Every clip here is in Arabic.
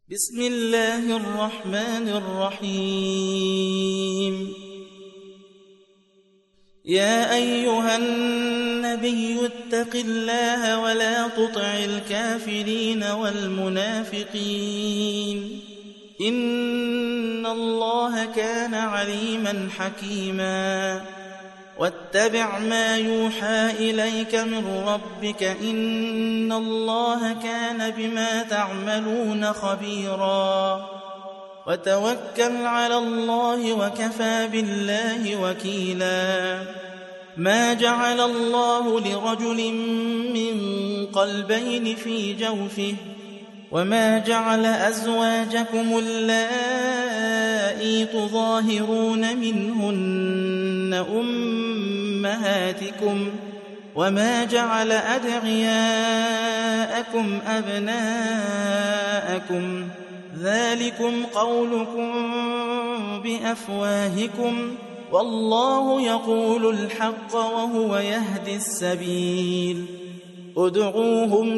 بسم الله الرحمن الرحيم. يا أيها النبي اتق الله ولا تطع الكافرين والمنافقين، إن الله كان عليما حكيما. واتبع ما يوحى إليك من ربك، إن الله كان بما تعملون خبيرا. وتوكل على الله وكفى بالله وكيلا. ما جعل الله لرجل من قلبين في جوفه، وما جعل أزواجكم اللائي تظاهرون منهن أمهاتكم، وما جعل أدعياءكم أبناءكم، ذلكم قولكم بأفواهكم، والله يقول الحق وهو يهدي السبيل. ادعوهم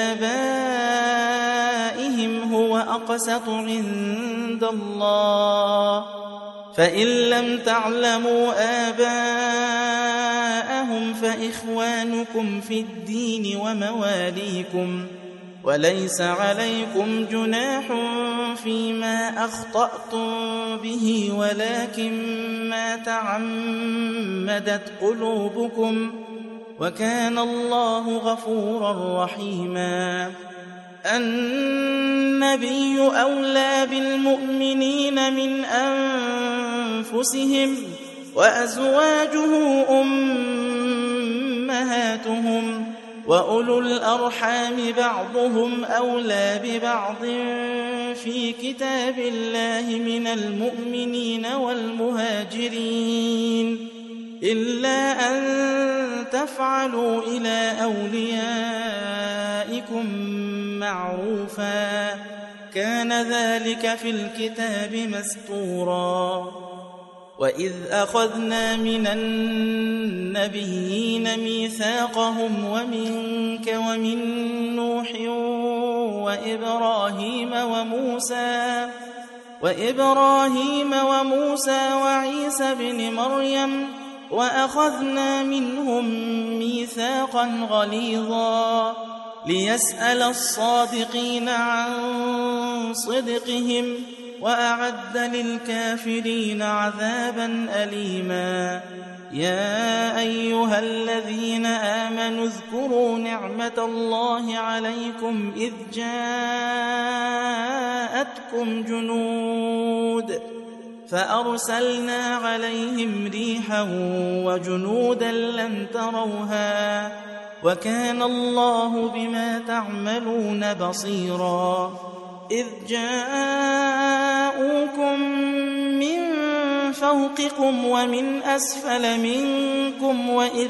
لآبائهم هو أقسط عند الله، فإن لم تعلموا آباءهم فإخوانكم في الدين ومواليكم، وليس عليكم جناح فيما أخطأتم به، ولكن ما تعمدت قلوبكم، وكان الله غفورا رحيما. النبي أولى بالمؤمنين من أنفسهم، وأزواجه أمهاتهم، وأولو الأرحام بعضهم أولى ببعض في كتاب الله من المؤمنين والمهاجرين، إلا أن تفعلوا إلى أوليائكم معروفا، كان ذلك في الكتاب مسطورا. وإذ أخذنا من النبيين ميثاقهم ومنك ومن نوح وإبراهيم وموسى وعيسى بن مريم، وأخذنا منهم ميثاقا غليظا، ليسأل الصادقين عن صدقهم، وأعد للكافرين عذابا أليما. يا أيها الذين آمنوا اذكروا نعمة الله عليكم إذ جاءتكم جنود فأرسلنا عليهم ريحا وجنودا لم تروها، وكان الله بما تعملون بصيرا. إذ جاءوكم من فوقكم ومن أسفل منكم، وإذ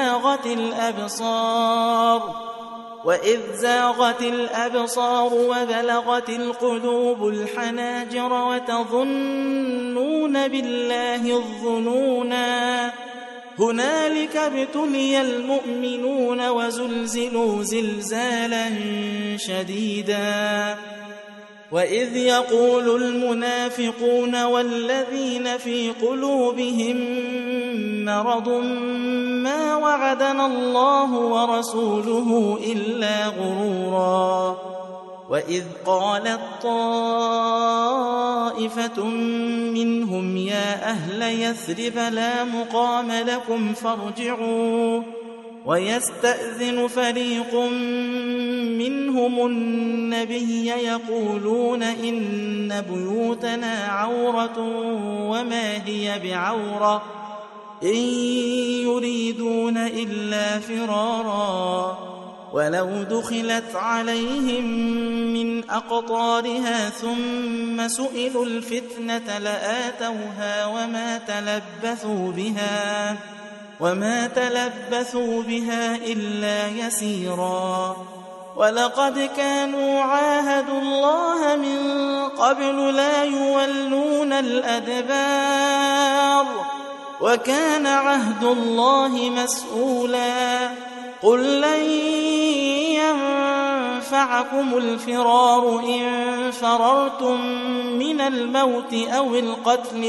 زاغت الأبصار وبلغت القلوب الحناجر، وتظنون بالله الظنونا. هنالك ابتلي المؤمنون وزلزلوا زلزالا شديدا. وإذ يقول المنافقون والذين في قلوبهم مرض ما وعدنا الله ورسوله إلا غرورا. وإذ قالت طائفة منهم يا أهل يثرب لا مقام لكم فارجعوا، ويستأذن فريق منهم النبي يقولون إن بيوتنا عورة وما هي بعورة، إن يريدون إلا فرارا، ولو دخلت عليهم من أقطارها ثم سئلوا الفتنة لآتوها وما تلبثوا بها إلا يسيرا. ولقد كانوا عاهدوا الله من قبل لا يولون الأدبار، وكان عهد الله مسؤولا. قل لن ينفعكم الفرار إن فررتم من الموت أو القتل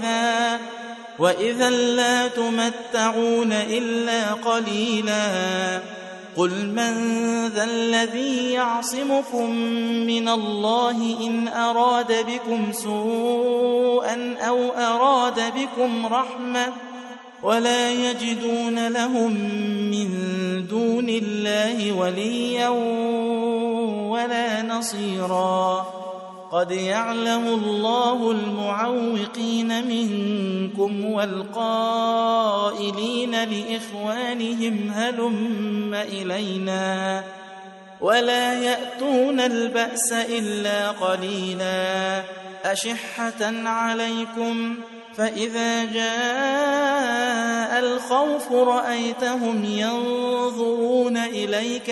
وإذا لا تمتعون إلا قليلا قل من ذا الذي يعصمكم من الله إن أراد بكم سوءا أو أراد بكم رحمة ولا يجدون لهم من دون الله وليا ولا نصيرا قد يعلم الله المعوقين منكم والقائلين لإخوانهم هلم إلينا ولا يأتون البأس إلا قليلا أشحة عليكم فإذا جاء الخوف رأيتهم ينظرون إليك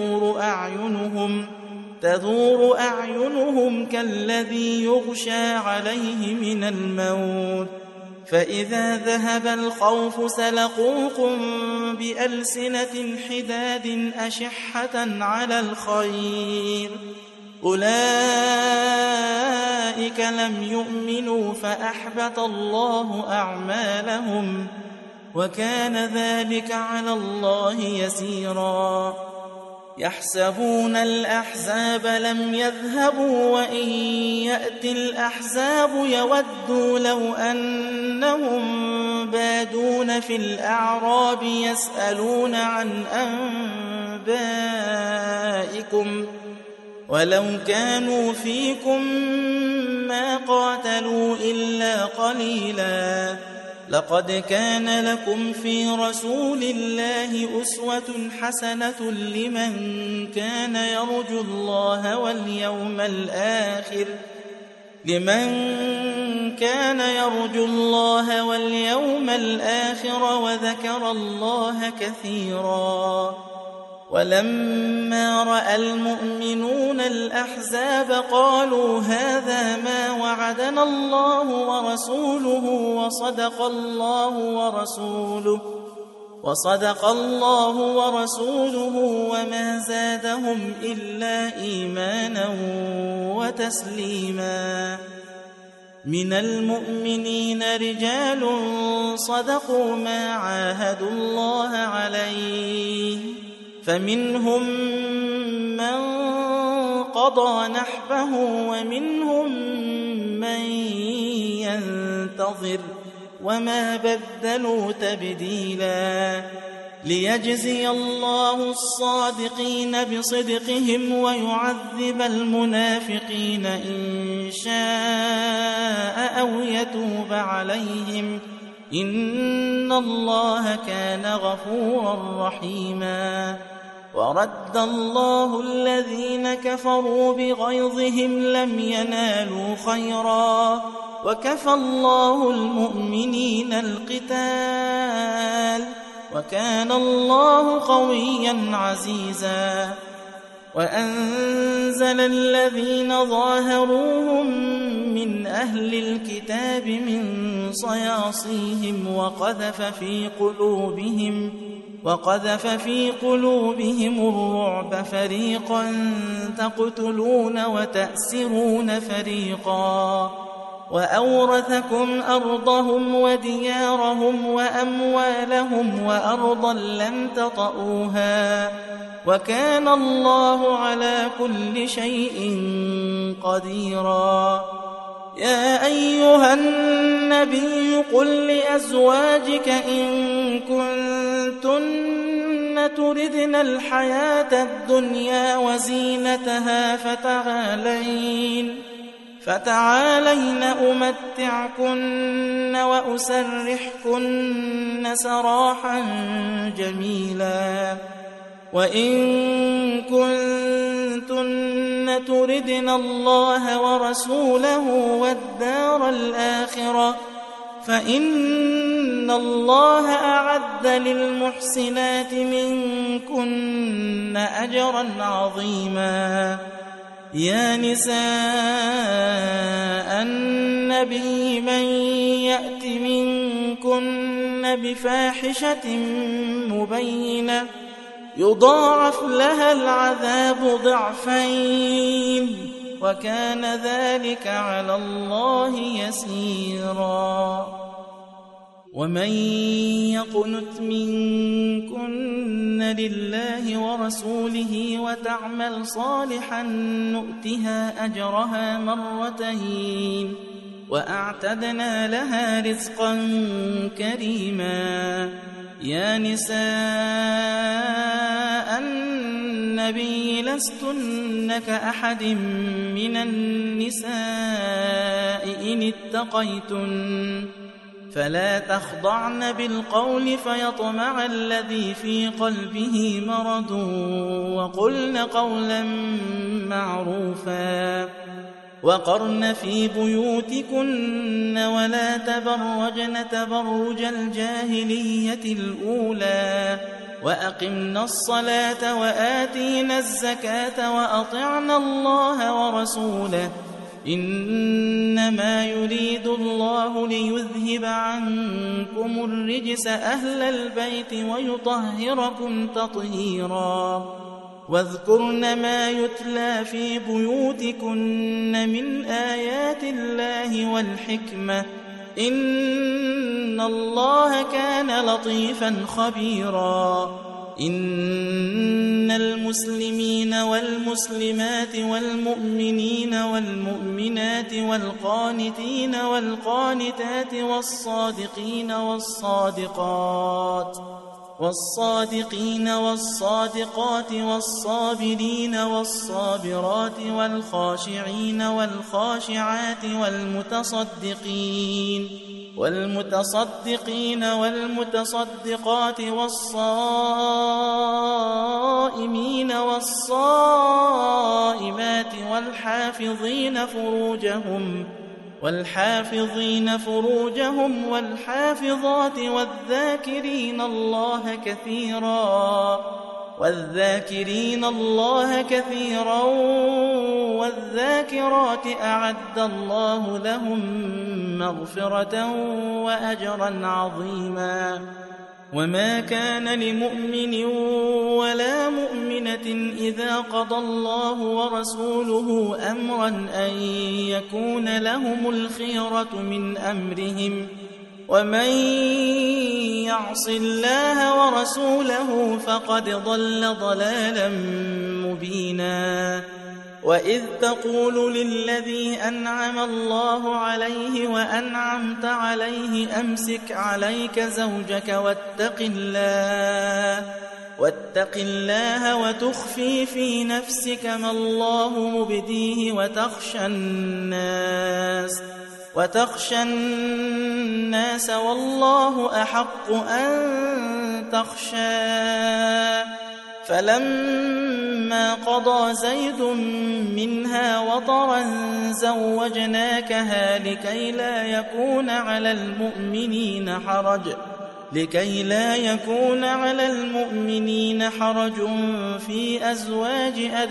تدور أعينهم كالذي يغشى عليه من الموت فإذا ذهب الخوف سلقوكم بألسنة حداد أشحة على الخير أولئك لم يؤمنوا فأحبط الله أعمالهم وكان ذلك على الله يسيرا يحسبون الأحزاب لم يذهبوا وإن يأتي الأحزاب يودوا لو أنهم بادون في الأعراب يسألون عن أنبائكم ولو كانوا فيكم ما قاتلوا إلا قليلا لقد كان لكم في رسول الله أسوة حسنة لمن كان يرجو الله واليوم الآخر وذكر الله كثيرا ولما رأى المؤمنون الأحزاب قالوا هذا ما وعدنا الله ورسوله وصدق الله ورسوله وما زادهم إلا إيمانا وتسليما من المؤمنين رجال صدقوا ما عاهدوا الله عليه فمنهم من قضى نحبه ومنهم من ينتظر وما بدلوا تبديلا ليجزي الله الصادقين بصدقهم ويعذب المنافقين إن شاء أو يتوب عليهم إن الله كان غفورا رحيما ورد الله الذين كفروا بغيظهم لم ينالوا خيرا وكفى الله المؤمنين القتال وكان الله قويا عزيزا وأنزل الذين ظاهروهم من أهل الكتاب من صياصيهم وقذف في قلوبهم الرعب فريقا تقتلون وتأسرون فريقا وأورثكم أرضهم وديارهم وأموالهم وأرضا لم تطئوها وكان الله على كل شيء قديرا يا أيها النبي قل لأزواجك إن كنتن تردن الحياة الدنيا وزينتها فتعالين أمتعكن وأسرحكن سراحا جميلا وإن كنتن تردن الله ورسوله والدار الآخرة فإن الله أعد للمحسنات منكن أجرا عظيما يا نساء النبي من يأت منكن بفاحشة مبينة يضاعف لها العذاب ضعفين وكان ذلك على الله يسيرا. ومن يقنت منكن لله ورسوله وتعمل صالحا نؤتها أجرها مرتين وأعتدنا لها رزقا كريما. يا نساء النبي لستن كأحد من النساء إن اتقيتن فلا تخضعن بالقول فيطمع الذي في قلبه مرض وقلن قولا معروفا. وقرن في بيوتكن ولا تبرجن تبرج الجاهلية الأولى وأقمنا الصلاة وآتينا الزكاة وأطعنا الله ورسوله إنما يريد الله ليذهب عنكم الرجس أهل البيت ويطهركم تطهيرا. واذكرن ما يتلى في بيوتكن من آيات الله والحكمة إن الله كان لطيفا خبيرا. إن المسلمين والمسلمات والمؤمنين والمؤمنات والقانتين والقانتات والصادقين والصادقات والصابرين والصابرات والخاشعين والخاشعات والمتصدقين والمتصدقات والصائمين والصائمات والحافظين فروجهم والحافظات والذاكرين الله كثيرا والذاكرات أعد الله لهم مغفرة وأجرا عظيما. وما كان لمؤمن ولا مؤمنة إذا قضى الله ورسوله أمرا أن يكون لهم الخيرة من أمرهم ومن يعص الله ورسوله فقد ضل ضلالا مبينا. وإذ تقول للذي أنعم الله عليه وأنعمت عليه أمسك عليك زوجك واتق الله وتخفي في نفسك ما الله مبديه وتخشى الناس والله أحق أن تخشاه. فلما قضى زيد منها وطرا زوجناكها لكي لا يكون على المؤمنين حرج في أزواج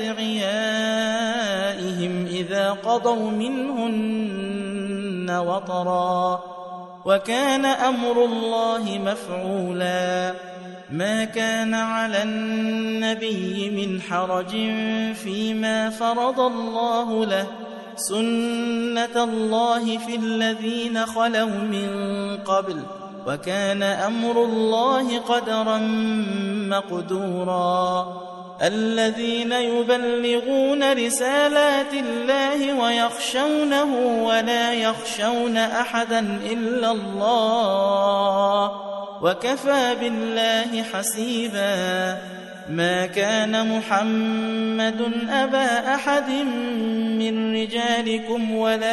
أدعيائهم إذا قضوا منهن وطرا وكان أمر الله مفعولا. ما كان على النبي من حرج فيما فرض الله له سنة الله في الذين خلوا من قبل وكان أمر الله قدرا مقدورا. الذين يبلغون رسالات الله ويخشونه ولا يخشون أحدا إلا الله وكفى بالله حسيبا. ما كان محمد أبا أحد من رجالكم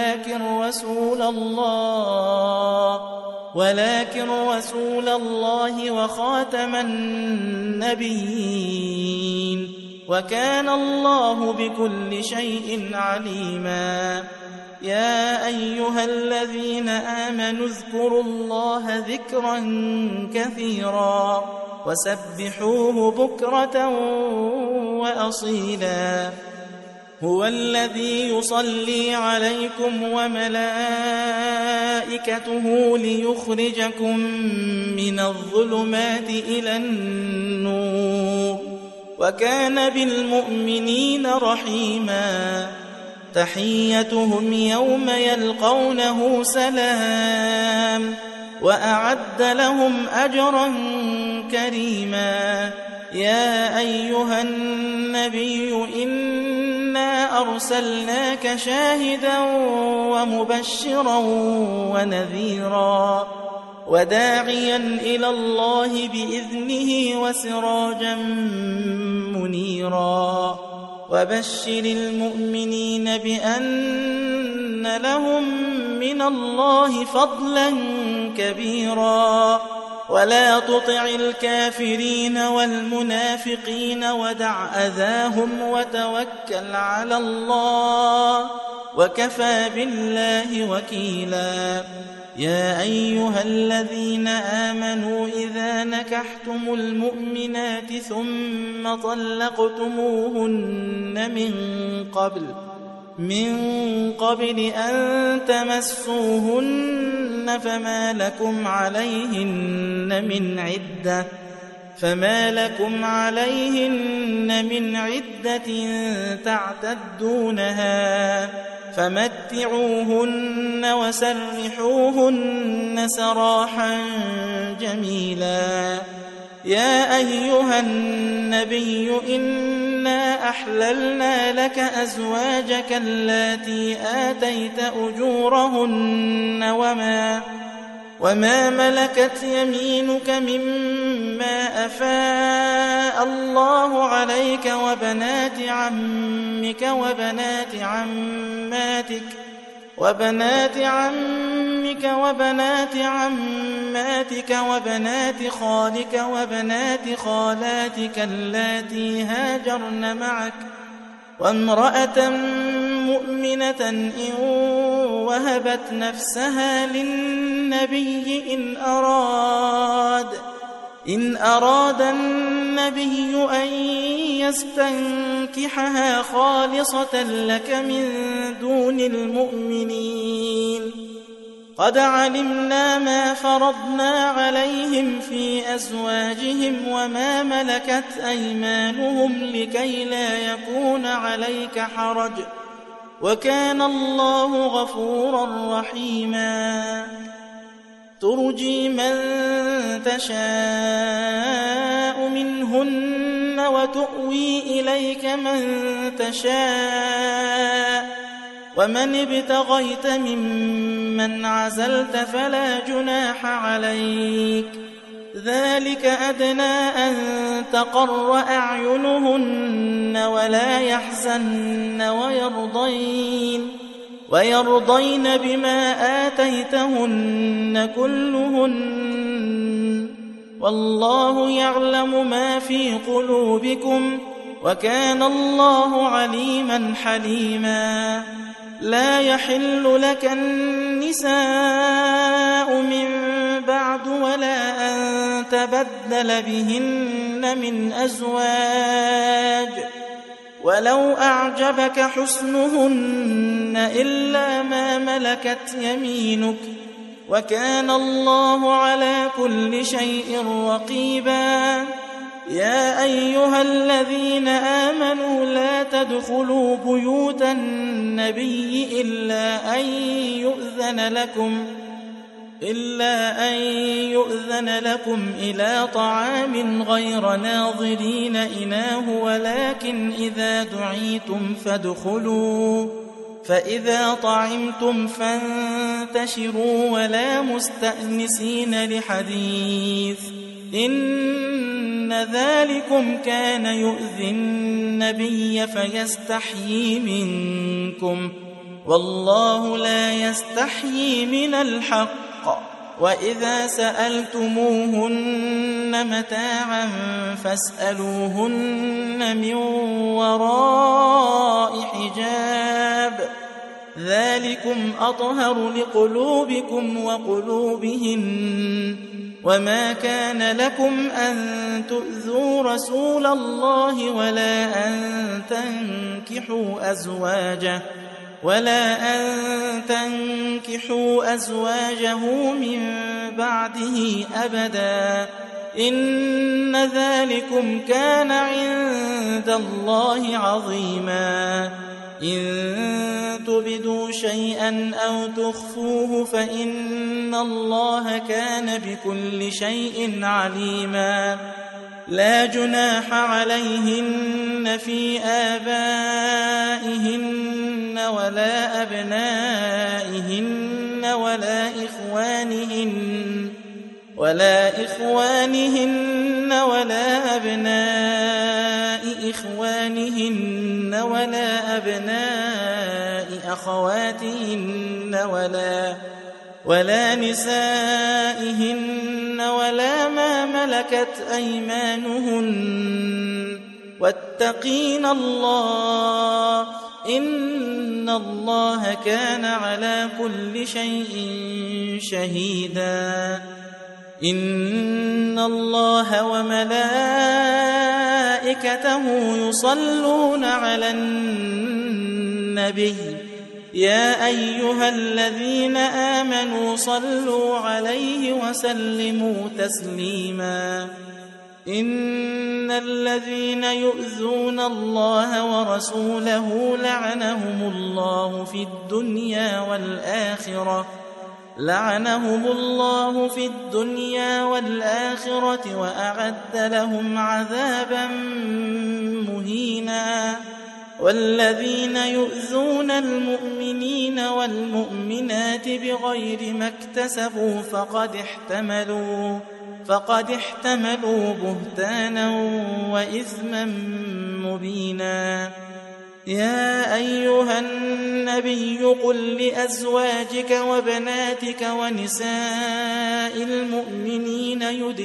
ولكن رسول الله وخاتم النبيين وكان الله بكل شيء عليما. يا أيها الذين آمنوا اذكروا الله ذكرا كثيرا وسبحوه بكرة وأصيلا. هو الذي يصلي عليكم وملائكته ليخرجكم من الظلمات إلى النور وكان بالمؤمنين رحيما تحيتهم يوم يلقونه سلام وأعد لهم أجرا كريما يا أيها النبي إنا أرسلناك شاهدا ومبشرا ونذيرا وداعيا إلى الله بإذنه وسراجا منيرا وبشر المؤمنين بأن لهم من الله فضلا كبيرا ولا تطع الكافرين والمنافقين ودع أذاهم وتوكل على الله وكفى بالله وكيلا يا أيها الذين آمنوا إذا نكحتم المؤمنات ثم طلقتموهن من قبل أن تمسوهن فما لكم عليهن من عدة تعتدونها فمتعوهن وسرحوهن سراحا جميلا يا أيها النبي إنا أحللنا لك أزواجك اللاتي آتيت أجورهن وما ملكت يمينك مما أفاء الله عليك وبنات عمك وبنات عماتك وبنات خالك وبنات خالاتك اللاتي هاجرن معك وامرأة مؤمنة إن وهبت نفسها للنبي إن أراد النبي أن يستنكحها خالصة لك من دون المؤمنين قد علمنا ما فرضنا عليهم في أزواجهم وما ملكت أيمانهم لكي لا يكون عليك حرج وكان الله غفورا رحيما ترجي من تشاء منهن وتؤوي إليك من تشاء ومن ابتغيت ممن عزلت فلا جناح عليك ذلك أدنى أن تقر أعينهن ولا يحزن ويرضين بما آتيتهن كلهن والله يعلم ما في قلوبكم وكان الله عليما حليما لا يحل لك النساء من بعد ولا أن تبدل بهن من أزواج ولو أعجبك حسنهن إلا ما ملكت يمينك وكان الله على كل شيء رقيبا يا أيها الذين آمنوا لا تدخلوا بيوت النبي إلا أن يؤذن لكم إلى طعام غير ناظرين إناه ولكن إذا دعيتم فادخلوا فإذا طعمتم فانتشروا ولا مستأنسين لحديث إن ذلكم كان يؤذي النبي فيستحيي منكم والله لا يستحيي من الحق وإذا سألتموهن متاعا فاسألوهن من وراء حجاب ذلكم أطهر لقلوبكم وقلوبهن وما كان لكم أن تؤذوا رسول الله ولا أن تنكحوا أزواجه من بعده أبدا إن ذلكم كان عند الله عظيما إن تبدوا شيئا أو تخفوه فإن الله كان بكل شيء عليما لا جناح عليهن في آبائهن ولا أبنائهن ولا إخوانهن ولا أبناء إخوانهن ولا أبناء أخواتهن ولا نسائهن ولا ما ملكت أيمانهن واتقين الله إن الله كان على كل شيء شهيدا إن الله وملائكته يصلون على النبي يا أيها الذين آمنوا صلوا عليه وسلموا تسليما إن الذين يؤذون الله ورسوله لعنهم الله في الدنيا والآخرة وأعد لهم عذابا مهينا والذين يؤذون المؤمنين والمؤمنات بغير ما اكتسبوا فقد احتملوا بهتانا وإثما مبينا يا أيها النبي قل لأزواجك وبناتك ونساء المؤمنين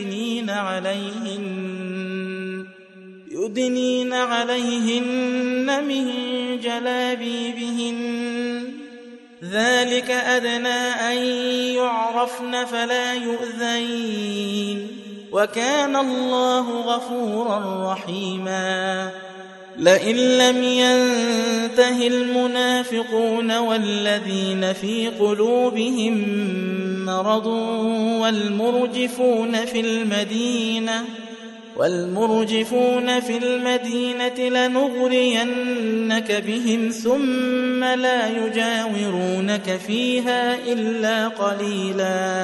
يدنين عليهن من جلابيبهن ذلك أدنى أن يعرفن فلا يؤذين وكان الله غفورا رحيما لئن لم ينته المنافقون والذين في قلوبهم مرض والمرجفون في المدينة لنغرينك بهم ثم لا يجاورونك فيها إلا قليلا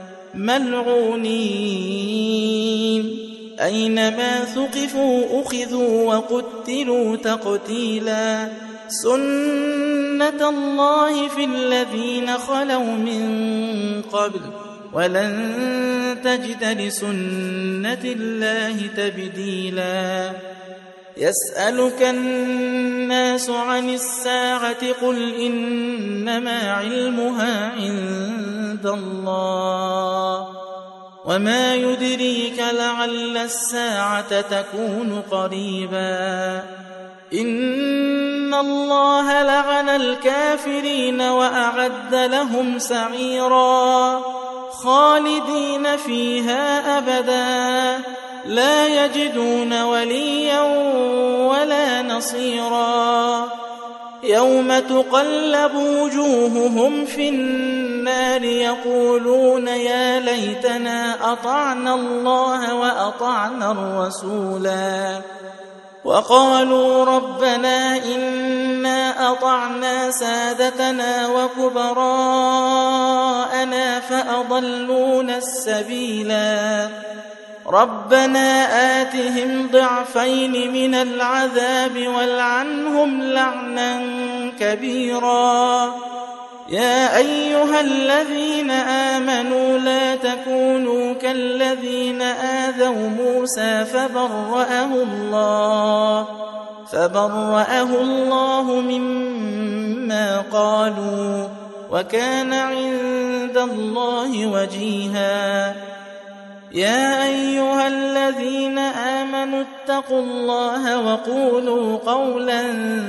ملعونين أينما ثقفوا أخذوا وقتلوا تقتيلا سنة الله في الذين خلوا من قبل ولن تجد لسنة الله تبديلا يسألك الناس عن الساعة قل إنما علمها عند الله وما يدريك لعل الساعة تكون قريبا إن الله لعن الكافرين وأعد لهم سعيرا خالدين فيها أبدا لا يجدون وليا ولا نصيرا يوم تقلب وجوههم في النار يقولون يا ليتنا أطعنا الله وأطعنا الرسولا وقالوا ربنا إنا أطعنا سادتنا وكبراءنا فأضلونا السبيلا ربنا آتهم ضعفين من العذاب والعنهم لعنا كبيرا يا أيها الذين آمنوا لا تكونوا كالذين آذوا موسى فبرأه الله مما قالوا وكان عند الله وجيها يا أيها الذين آمنوا اتقوا الله وقولوا قولا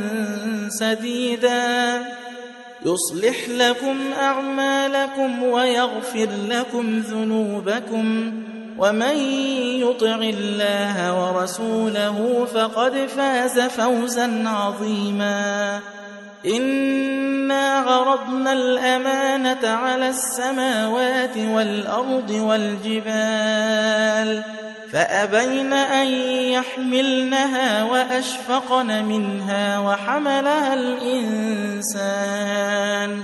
سديدا يصلح لكم أعمالكم ويغفر لكم ذنوبكم ومن يطع الله ورسوله فقد فاز فوزا عظيما إنا عرضنا الأمانة على السماوات والأرض والجبال فأبين أن يحملنها وأشفقن منها وحملها الإنسان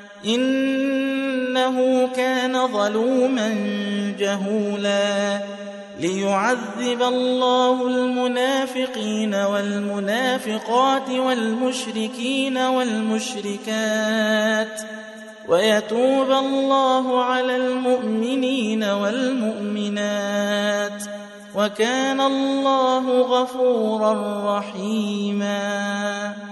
إنه كان ظلوما جهولا ليعذب الله المنافقين والمنافقات والمشركين والمشركات ويتوب الله على المؤمنين والمؤمنات وكان الله غفورا رحيما.